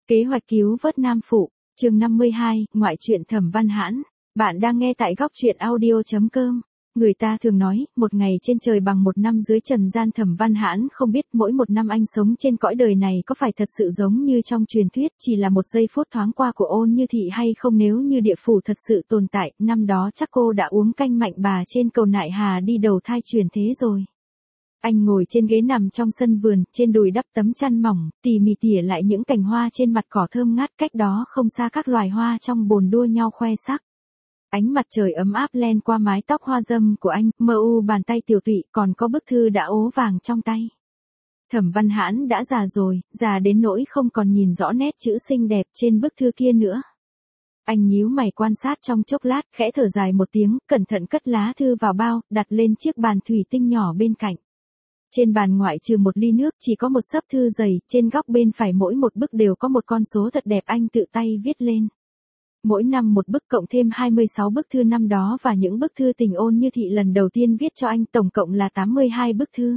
Kế hoạch cứu vớt Nam Phụ, chương 52, ngoại truyện Thẩm Văn Hãn. Bạn đang nghe tại góc truyện audio.com. Người ta thường nói, một ngày trên trời bằng một năm dưới trần gian. Thẩm Văn Hãn không biết mỗi một năm anh sống trên cõi đời này có phải thật sự giống như trong truyền thuyết, chỉ là một giây phút thoáng qua của Ôn Như Thị hay không. Nếu như địa phủ thật sự tồn tại, năm đó chắc cô đã uống canh mạnh bà trên cầu Nại Hà đi đầu thai chuyển thế rồi. Anh ngồi trên ghế nằm trong sân vườn, trên đùi đắp tấm chăn mỏng, tỉ mỉ tỉa lại những cành hoa trên mặt cỏ thơm ngát. Cách đó không xa các loài hoa trong bồn đua nhau khoe sắc. Ánh mặt trời ấm áp len qua mái tóc hoa râm của anh, mờ u bàn tay tiểu tụy, còn có bức thư đã ố vàng trong tay. Thẩm Văn Hãn đã già rồi, già đến nỗi không còn nhìn rõ nét chữ xinh đẹp trên bức thư kia nữa. Anh nhíu mày quan sát trong chốc lát, khẽ thở dài một tiếng, cẩn thận cất lá thư vào bao, đặt lên chiếc bàn thủy tinh nhỏ bên cạnh. Trên bàn ngoại trừ một ly nước chỉ có một xấp thư dày, trên góc bên phải mỗi một bức đều có một con số thật đẹp anh tự tay viết lên. Mỗi năm một bức cộng thêm 26 bức thư năm đó và những bức thư tình Ôn Như Thị lần đầu tiên viết cho anh, tổng cộng là 82 bức thư.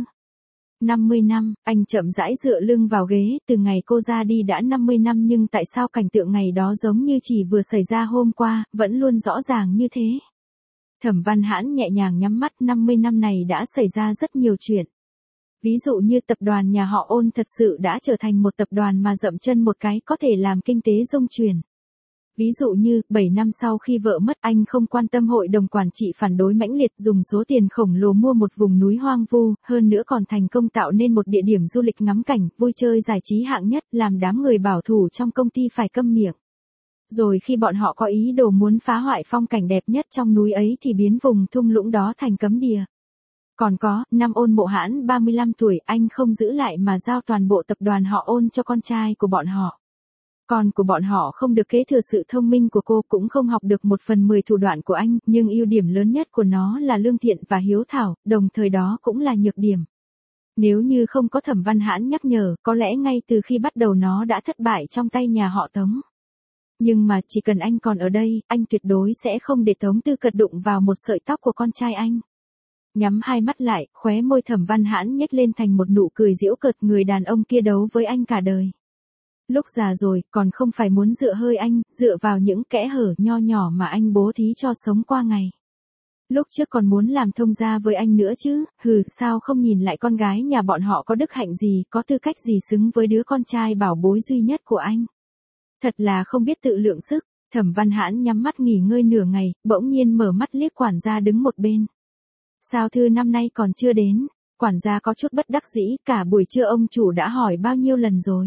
50 năm, anh chậm rãi dựa lưng vào ghế, từ ngày cô ra đi đã 50 năm nhưng tại sao cảnh tượng ngày đó giống như chỉ vừa xảy ra hôm qua, vẫn luôn rõ ràng như thế. Thẩm Văn Hãn nhẹ nhàng nhắm mắt, 50 năm này đã xảy ra rất nhiều chuyện. Ví dụ như tập đoàn nhà họ Ôn thật sự đã trở thành một tập đoàn mà dậm chân một cái có thể làm kinh tế rung chuyển. Ví dụ như, 7 năm sau khi vợ mất anh không quan tâm hội đồng quản trị phản đối mãnh liệt, dùng số tiền khổng lồ mua một vùng núi hoang vu, hơn nữa còn thành công tạo nên một địa điểm du lịch ngắm cảnh, vui chơi giải trí hạng nhất, làm đám người bảo thủ trong công ty phải câm miệng. Rồi khi bọn họ có ý đồ muốn phá hoại phong cảnh đẹp nhất trong núi ấy thì biến vùng thung lũng đó thành cấm địa. Còn có, năm Ôn Mộ Hãn 35 tuổi, anh không giữ lại mà giao toàn bộ tập đoàn họ Ôn cho con trai của bọn họ. Con của bọn họ không được kế thừa sự thông minh của cô, cũng không học được 1/10 thủ đoạn của anh, nhưng ưu điểm lớn nhất của nó là lương thiện và hiếu thảo, đồng thời đó cũng là nhược điểm. Nếu như không có Thẩm Văn Hãn nhắc nhở, có lẽ ngay từ khi bắt đầu nó đã thất bại trong tay nhà họ Tống. Nhưng mà chỉ cần anh còn ở đây, anh tuyệt đối sẽ không để Tống Tư Cật đụng vào một sợi tóc của con trai anh. Nhắm hai mắt lại, khóe môi Thẩm Văn Hãn nhếch lên thành một nụ cười giễu cợt, người đàn ông kia đấu với anh cả đời. Lúc già rồi, còn không phải muốn dựa hơi anh, dựa vào những kẽ hở nho nhỏ mà anh bố thí cho sống qua ngày. Lúc trước còn muốn làm thông gia với anh nữa chứ, sao không nhìn lại con gái nhà bọn họ có đức hạnh gì, có tư cách gì xứng với đứa con trai bảo bối duy nhất của anh. Thật là không biết tự lượng sức. Thẩm Văn Hãn nhắm mắt nghỉ ngơi nửa ngày, bỗng nhiên mở mắt liếc quản gia đứng một bên. Sao thư năm nay còn chưa đến? Quản gia có chút bất đắc dĩ, cả buổi trưa ông chủ đã hỏi bao nhiêu lần rồi.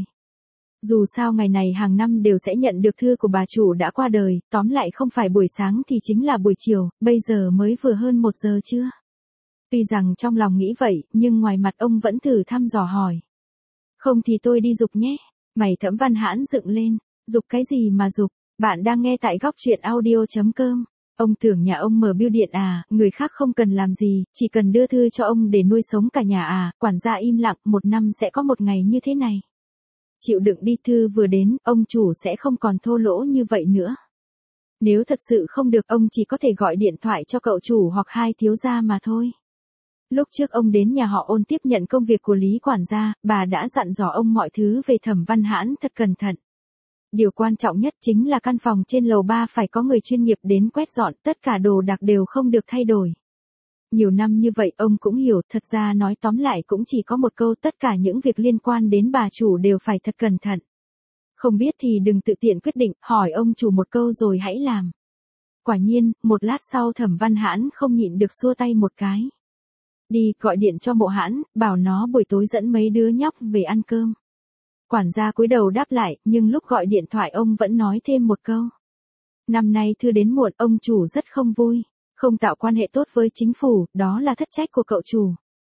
Dù sao ngày này hàng năm đều sẽ nhận được thư của bà chủ đã qua đời, tóm lại không phải buổi sáng thì chính là buổi chiều, bây giờ mới vừa hơn 1 giờ trưa. Tuy rằng trong lòng nghĩ vậy, nhưng ngoài mặt ông vẫn thử thăm dò hỏi. Không thì tôi đi giục nhé. Mày Thẩm Văn Hãn dựng lên. Giục cái gì mà giục? Bạn đang nghe tại góc truyện audio.com. Ông tưởng nhà ông mở bưu điện à, người khác không cần làm gì, chỉ cần đưa thư cho ông để nuôi sống cả nhà à. Quản gia im lặng, 1 năm sẽ có một ngày như thế này. Chịu đựng đi, thư vừa đến, ông chủ sẽ không còn thô lỗ như vậy nữa. Nếu thật sự không được, ông chỉ có thể gọi điện thoại cho cậu chủ hoặc hai thiếu gia mà thôi. Lúc trước ông đến nhà họ Ôn tiếp nhận công việc của Lý quản gia, bà đã dặn dò ông mọi thứ về Thẩm Văn Hãn thật cẩn thận. Điều quan trọng nhất chính là căn phòng trên lầu 3 phải có người chuyên nghiệp đến quét dọn, tất cả đồ đạc đều không được thay đổi. Nhiều năm như vậy ông cũng hiểu, thật ra nói tóm lại cũng chỉ có một câu, tất cả những việc liên quan đến bà chủ đều phải thật cẩn thận. Không biết thì đừng tự tiện quyết định, hỏi ông chủ một câu rồi hãy làm. Quả nhiên, một lát sau Thẩm Văn Hãn không nhịn được xua tay một cái. Đi, gọi điện cho Mộ Hãn, bảo nó buổi tối dẫn mấy đứa nhóc về ăn cơm. Quản gia cúi đầu đáp lại, nhưng lúc gọi điện thoại ông vẫn nói thêm một câu. Năm nay thư đến muộn, ông chủ rất không vui. Không tạo quan hệ tốt với chính phủ, đó là thất trách của cậu chủ.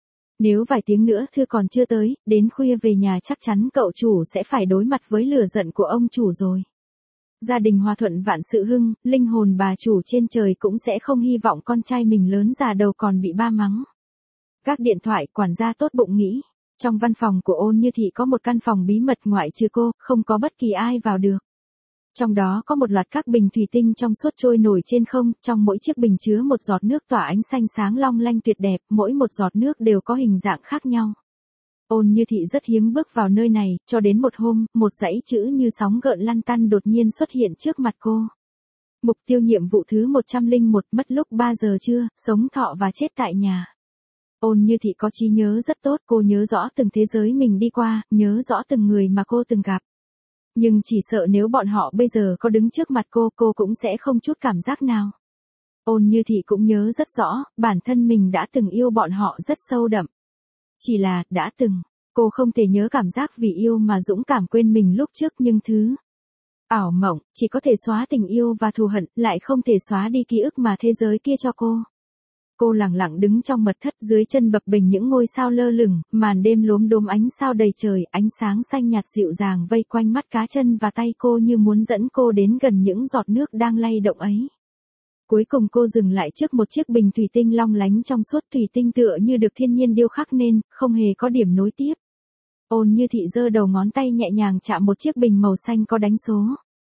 Nếu vài tiếng nữa thư còn chưa tới, đến khuya về nhà chắc chắn cậu chủ sẽ phải đối mặt với lửa giận của ông chủ rồi. Gia đình hòa thuận vạn sự hưng, linh hồn bà chủ trên trời cũng sẽ không hy vọng con trai mình lớn già đầu còn bị ba mắng. Gác điện thoại, quản gia tốt bụng nghĩ. Trong văn phòng của Ôn Như Thị có một căn phòng bí mật, ngoại trừ cô, không có bất kỳ ai vào được. Trong đó có một loạt các bình thủy tinh trong suốt trôi nổi trên không, trong mỗi chiếc bình chứa một giọt nước tỏa ánh xanh sáng long lanh tuyệt đẹp, mỗi một giọt nước đều có hình dạng khác nhau. Ôn Như Thị rất hiếm bước vào nơi này, cho đến một hôm, một dãy chữ như sóng gợn lăn tăn đột nhiên xuất hiện trước mặt cô. Mục tiêu nhiệm vụ thứ 101, mất lúc 3 giờ trưa, sống thọ và chết tại nhà. Ôn Như Thị có trí nhớ rất tốt, cô nhớ rõ từng thế giới mình đi qua, nhớ rõ từng người mà cô từng gặp. Nhưng chỉ sợ nếu bọn họ bây giờ có đứng trước mặt cô cũng sẽ không chút cảm giác nào. Ôn Như Thị cũng nhớ rất rõ, bản thân mình đã từng yêu bọn họ rất sâu đậm. Chỉ là, đã từng, cô không thể nhớ cảm giác vì yêu mà dũng cảm quên mình lúc trước, nhưng thứ ảo mộng, chỉ có thể xóa tình yêu và thù hận, lại không thể xóa đi ký ức mà thế giới kia cho cô. Cô lặng lặng đứng trong mật thất, dưới chân bập bềnh những ngôi sao lơ lửng, màn đêm lốm đốm ánh sao đầy trời, ánh sáng xanh nhạt dịu dàng vây quanh mắt cá chân và tay cô như muốn dẫn cô đến gần những giọt nước đang lay động ấy. Cuối cùng cô dừng lại trước một chiếc bình thủy tinh long lánh trong suốt, thủy tinh tựa như được thiên nhiên điêu khắc nên, không hề có điểm nối tiếp. Ôn Như Thị giơ đầu ngón tay nhẹ nhàng chạm một chiếc bình màu xanh có đánh số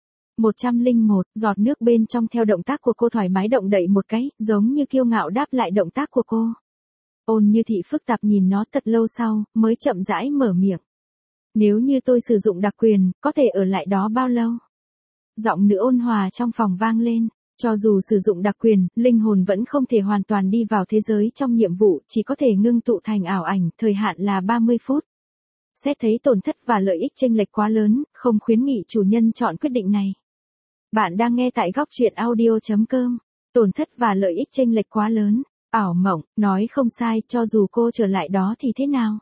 101, giọt nước bên trong theo động tác của cô thoải mái động đậy một cái, giống như kiêu ngạo đáp lại động tác của cô. Ôn Như Thị phức tạp nhìn nó thật lâu sau, mới chậm rãi mở miệng. Nếu như tôi sử dụng đặc quyền, có thể ở lại đó bao lâu? Giọng nữ ôn hòa trong phòng vang lên. Cho dù sử dụng đặc quyền, linh hồn vẫn không thể hoàn toàn đi vào thế giới trong nhiệm vụ, chỉ có thể ngưng tụ thành ảo ảnh, thời hạn là 30 phút. Xét thấy tổn thất và lợi ích chênh lệch quá lớn, không khuyến nghị chủ nhân chọn quyết định này. Bạn đang nghe tại góc truyện audio.com. Tổn thất và lợi ích chênh lệch quá lớn. Ảo mộng, nói không sai, cho dù cô trở lại đó thì thế nào?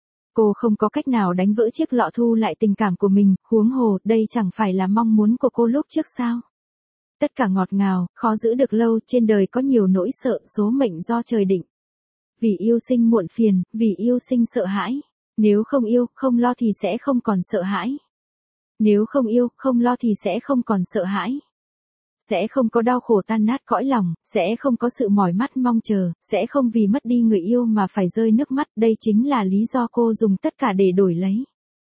Cô không có cách nào đánh vỡ chiếc lọ thu lại tình cảm của mình, huống hồ, đây chẳng phải là mong muốn của cô lúc trước sao? Tất cả ngọt ngào, khó giữ được lâu, trên đời có nhiều nỗi sợ, số mệnh do trời định. Vì yêu sinh muộn phiền, vì yêu sinh sợ hãi. Nếu không yêu, không lo thì sẽ không còn sợ hãi. Nếu không yêu, không lo thì sẽ không còn sợ hãi. Sẽ không có đau khổ tan nát cõi lòng, sẽ không có sự mỏi mắt mong chờ, sẽ không vì mất đi người yêu mà phải rơi nước mắt, đây chính là lý do cô dùng tất cả để đổi lấy.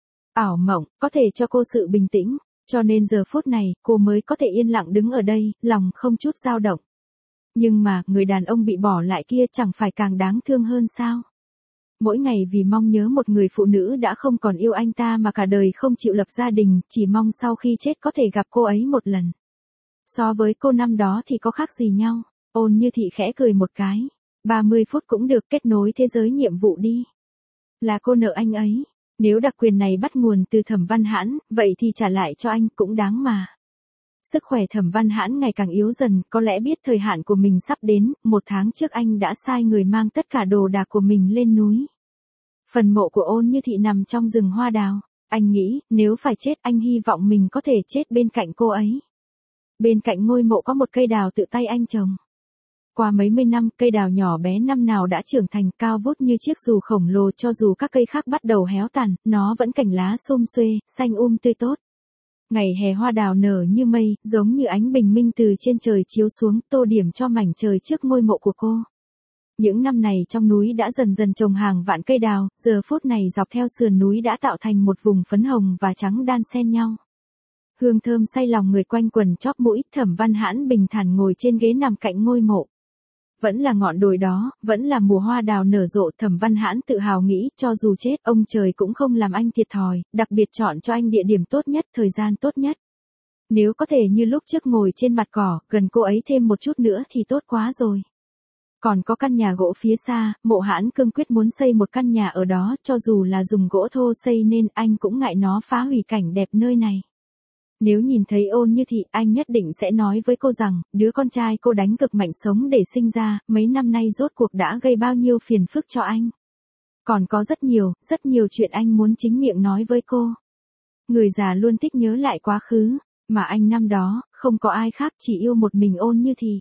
Ảo mộng, có thể cho cô sự bình tĩnh. Cho nên giờ phút này, cô mới có thể yên lặng đứng ở đây, lòng không chút dao động. Nhưng mà, người đàn ông bị bỏ lại kia chẳng phải càng đáng thương hơn sao? Mỗi ngày vì mong nhớ một người phụ nữ đã không còn yêu anh ta mà cả đời không chịu lập gia đình, chỉ mong sau khi chết có thể gặp cô ấy một lần. So với cô năm đó thì có khác gì nhau? Ôn Như Thị khẽ cười một cái. 30 phút cũng được, kết nối thế giới nhiệm vụ đi. Là cô nợ anh ấy. Nếu đặc quyền này bắt nguồn từ Thẩm Văn Hãn, vậy thì trả lại cho anh cũng đáng mà. Sức khỏe Thẩm Văn Hãn ngày càng yếu dần, có lẽ biết thời hạn của mình sắp đến, 1 tháng trước anh đã sai người mang tất cả đồ đạc của mình lên núi. Phần mộ của Ôn Như Thị nằm trong rừng hoa đào. Anh nghĩ, nếu phải chết anh hy vọng mình có thể chết bên cạnh cô ấy. Bên cạnh ngôi mộ có một cây đào tự tay anh trồng. Qua mấy mươi năm, cây đào nhỏ bé năm nào đã trưởng thành cao vút như chiếc dù khổng lồ, cho dù các cây khác bắt đầu héo tàn, nó vẫn cành lá xum xuê, xanh tươi tốt. Ngày hè hoa đào nở như mây, giống như ánh bình minh từ trên trời chiếu xuống, tô điểm cho mảnh trời trước ngôi mộ của cô. Những năm này trong núi đã dần dần trồng hàng vạn cây đào, giờ phút này dọc theo sườn núi đã tạo thành một vùng phấn hồng và trắng đan xen nhau. Hương thơm say lòng người quanh quần chóp mũi, Thẩm Văn Hãn bình thản ngồi trên ghế nằm cạnh ngôi mộ. Vẫn là ngọn đồi đó, vẫn là mùa hoa đào nở rộ, Thẩm Văn Hãn tự hào nghĩ, cho dù chết, ông trời cũng không làm anh thiệt thòi, đặc biệt chọn cho anh địa điểm tốt nhất, thời gian tốt nhất. Nếu có thể như lúc trước ngồi trên mặt cỏ, gần cô ấy thêm một chút nữa thì tốt quá rồi. Còn có căn nhà gỗ phía xa, Mộ Hãn cương quyết muốn xây một căn nhà ở đó, cho dù là dùng gỗ thô xây nên anh cũng ngại nó phá hủy cảnh đẹp nơi này. Nếu nhìn thấy Ôn Như Thị, anh nhất định sẽ nói với cô rằng, đứa con trai cô đánh cực mạnh sống để sinh ra, mấy năm nay rốt cuộc đã gây bao nhiêu phiền phức cho anh. Còn có rất nhiều chuyện anh muốn chính miệng nói với cô. Người già luôn thích nhớ lại quá khứ, mà anh năm đó, không có ai khác, chỉ yêu một mình Ôn Như Thị.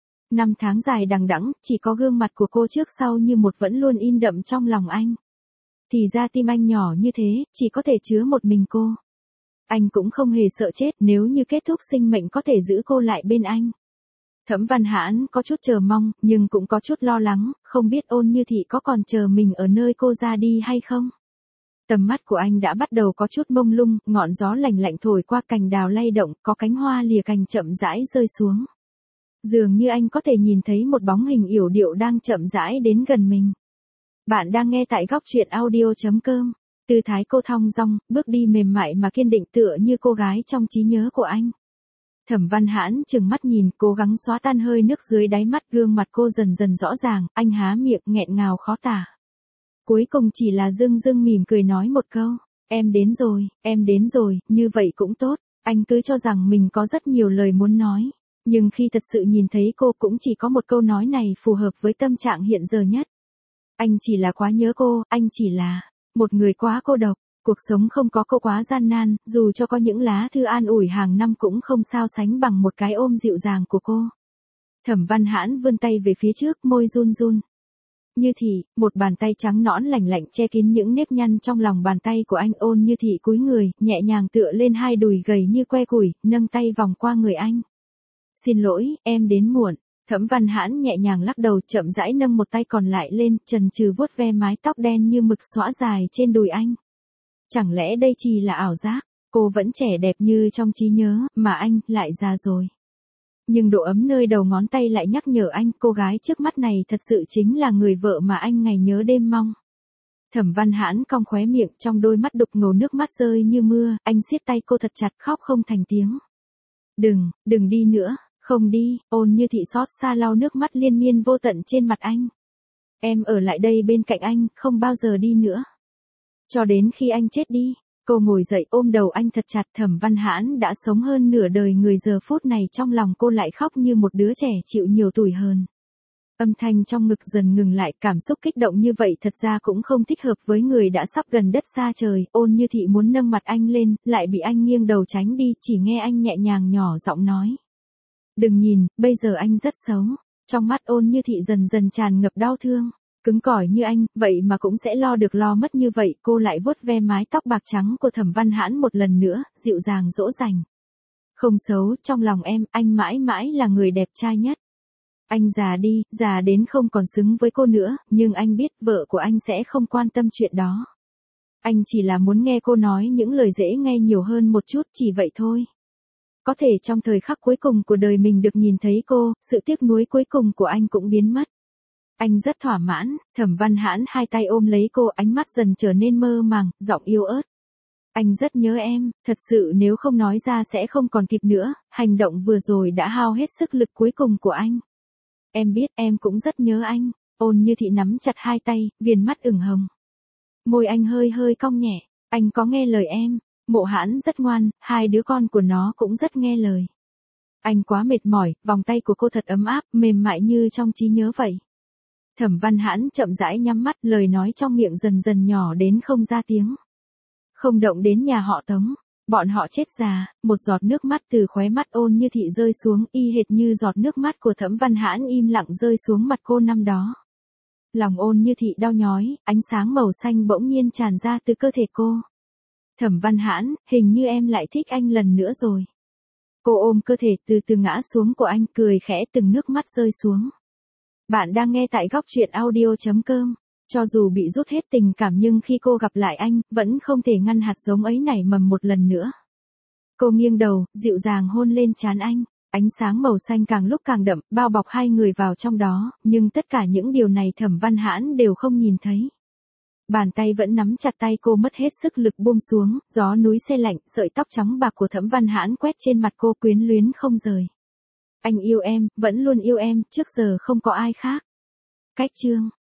5 tháng dài đằng đẵng, chỉ có gương mặt của cô trước sau như một vẫn luôn in đậm trong lòng anh. Thì ra tim anh nhỏ như thế, chỉ có thể chứa một mình cô. Anh cũng không hề sợ chết, nếu như kết thúc sinh mệnh có thể giữ cô lại bên anh. Thẩm Văn Hãn có chút chờ mong, nhưng cũng có chút lo lắng, không biết Ôn Như Thị có còn chờ mình ở nơi cô ra đi hay không. Tầm mắt của anh đã bắt đầu có chút mông lung, ngọn gió lạnh lạnh thổi qua, cành đào lay động, có cánh hoa lìa cành chậm rãi rơi xuống. Dường như anh có thể nhìn thấy một bóng hình yểu điệu đang chậm rãi đến gần mình. Bạn đang nghe tại góc truyện audio.com. Tư thái cô thong dong, bước đi mềm mại mà kiên định tựa như cô gái trong trí nhớ của anh. Thẩm Văn Hãn trừng mắt nhìn, cố gắng xóa tan hơi nước dưới đáy mắt, gương mặt cô dần dần rõ ràng, anh há miệng nghẹn ngào khó tả. Cuối cùng chỉ là dưng dưng mỉm cười nói một câu, em đến rồi, như vậy cũng tốt. Anh cứ cho rằng mình có rất nhiều lời muốn nói. Nhưng khi thật sự nhìn thấy cô cũng chỉ có một câu nói này phù hợp với tâm trạng hiện giờ nhất. Anh chỉ là quá nhớ cô, anh chỉ là một người quá cô độc. Cuộc sống không có cô quá gian nan, dù cho có những lá thư an ủi hàng năm cũng không sao sánh bằng một cái ôm dịu dàng của cô. Thẩm Văn Hãn vươn tay về phía trước, môi run run. Như Thị, một bàn tay trắng nõn lành lạnh che kín những nếp nhăn trong lòng bàn tay của anh. Ôn Như Thị cúi người, nhẹ nhàng tựa lên hai đùi gầy như que củi, nâng tay vòng qua người anh. Xin lỗi, em đến muộn. Thẩm Văn Hãn nhẹ nhàng lắc đầu, chậm rãi nâng một tay còn lại lên, chần chừ vuốt ve mái tóc đen như mực xõa dài trên đùi anh. Chẳng lẽ đây chỉ là ảo giác? Cô vẫn trẻ đẹp như trong trí nhớ, mà anh lại già rồi. Nhưng độ ấm nơi đầu ngón tay lại nhắc nhở anh, cô gái trước mắt này thật sự chính là người vợ mà anh ngày nhớ đêm mong. Thẩm Văn Hãn cong khóe miệng, trong đôi mắt đục ngầu nước mắt rơi như mưa, anh siết tay cô thật chặt, khóc không thành tiếng. Đừng đi nữa, không đi. Ôn Như Thị xót xa lau nước mắt liên miên vô tận trên mặt anh. Em ở lại đây bên cạnh anh, không bao giờ đi nữa. Cho đến khi anh chết đi. Cô ngồi dậy ôm đầu anh thật chặt. Thẩm Văn Hãn đã sống hơn nửa đời người, giờ phút này trong lòng cô lại khóc như một đứa trẻ chịu nhiều tủi hờn. Âm thanh trong ngực dần ngừng lại, cảm xúc kích động như vậy thật ra cũng không thích hợp với người đã sắp gần đất xa trời. Ôn Như Thị muốn nâng mặt anh lên, lại bị anh nghiêng đầu tránh đi, chỉ nghe anh nhẹ nhàng nhỏ giọng nói. Đừng nhìn, bây giờ anh rất xấu. Trong mắt Ôn Như Thị dần dần tràn ngập đau thương. Cứng cỏi như anh, vậy mà cũng sẽ lo được lo mất như vậy. Cô lại vuốt ve mái tóc bạc trắng của Thẩm Văn Hãn một lần nữa, dịu dàng dỗ dành. Không xấu, trong lòng em, anh mãi mãi là người đẹp trai nhất. Anh già đi, già đến không còn xứng với cô nữa, nhưng anh biết vợ của anh sẽ không quan tâm chuyện đó. Anh chỉ là muốn nghe cô nói những lời dễ nghe nhiều hơn một chút, chỉ vậy thôi. Có thể trong thời khắc cuối cùng của đời mình được nhìn thấy cô, sự tiếc nuối cuối cùng của anh cũng biến mất. Anh rất thỏa mãn. Thẩm Văn Hãn hai tay ôm lấy cô, ánh mắt dần trở nên mơ màng, giọng yếu ớt. Anh rất nhớ em, thật sự nếu không nói ra sẽ không còn kịp nữa, hành động vừa rồi đã hao hết sức lực cuối cùng của anh. Em biết em cũng rất nhớ anh. Ôn Như Thị nắm chặt hai tay, viền mắt ửng hồng. Môi anh hơi hơi cong nhẹ. Anh có nghe lời em. Mộ Hãn rất ngoan, hai đứa con của nó cũng rất nghe lời. Anh quá mệt mỏi, vòng tay của cô thật ấm áp, mềm mại như trong trí nhớ vậy. Thẩm Văn Hãn chậm rãi nhắm mắt, lời nói trong miệng dần dần nhỏ đến không ra tiếng. Không động đến nhà họ Tống, bọn họ chết già. Một giọt nước mắt từ khóe mắt Ôn Như Thị rơi xuống, y hệt như giọt nước mắt của Thẩm Văn Hãn im lặng rơi xuống mặt cô năm đó. Lòng Ôn Như Thị đau nhói, ánh sáng màu xanh bỗng nhiên tràn ra từ cơ thể cô. Thẩm Văn Hãn, hình như em lại thích anh lần nữa rồi. Cô ôm cơ thể từ từ ngã xuống của anh, cười khẽ, từng nước mắt rơi xuống. Bạn đang nghe tại góc truyện audio.com. Cho dù bị rút hết tình cảm nhưng khi cô gặp lại anh, vẫn không thể ngăn hạt giống ấy nảy mầm một lần nữa. Cô nghiêng đầu, dịu dàng hôn lên trán anh. Ánh sáng màu xanh càng lúc càng đậm, bao bọc hai người vào trong đó, nhưng tất cả những điều này Thẩm Văn Hãn đều không nhìn thấy. Bàn tay vẫn nắm chặt tay cô mất hết sức lực buông xuống, gió núi se lạnh, sợi tóc trắng bạc của Thẩm Văn Hãn quét trên mặt cô, quyến luyến không rời. Anh yêu em, vẫn luôn yêu em, trước giờ không có ai khác. Cách chương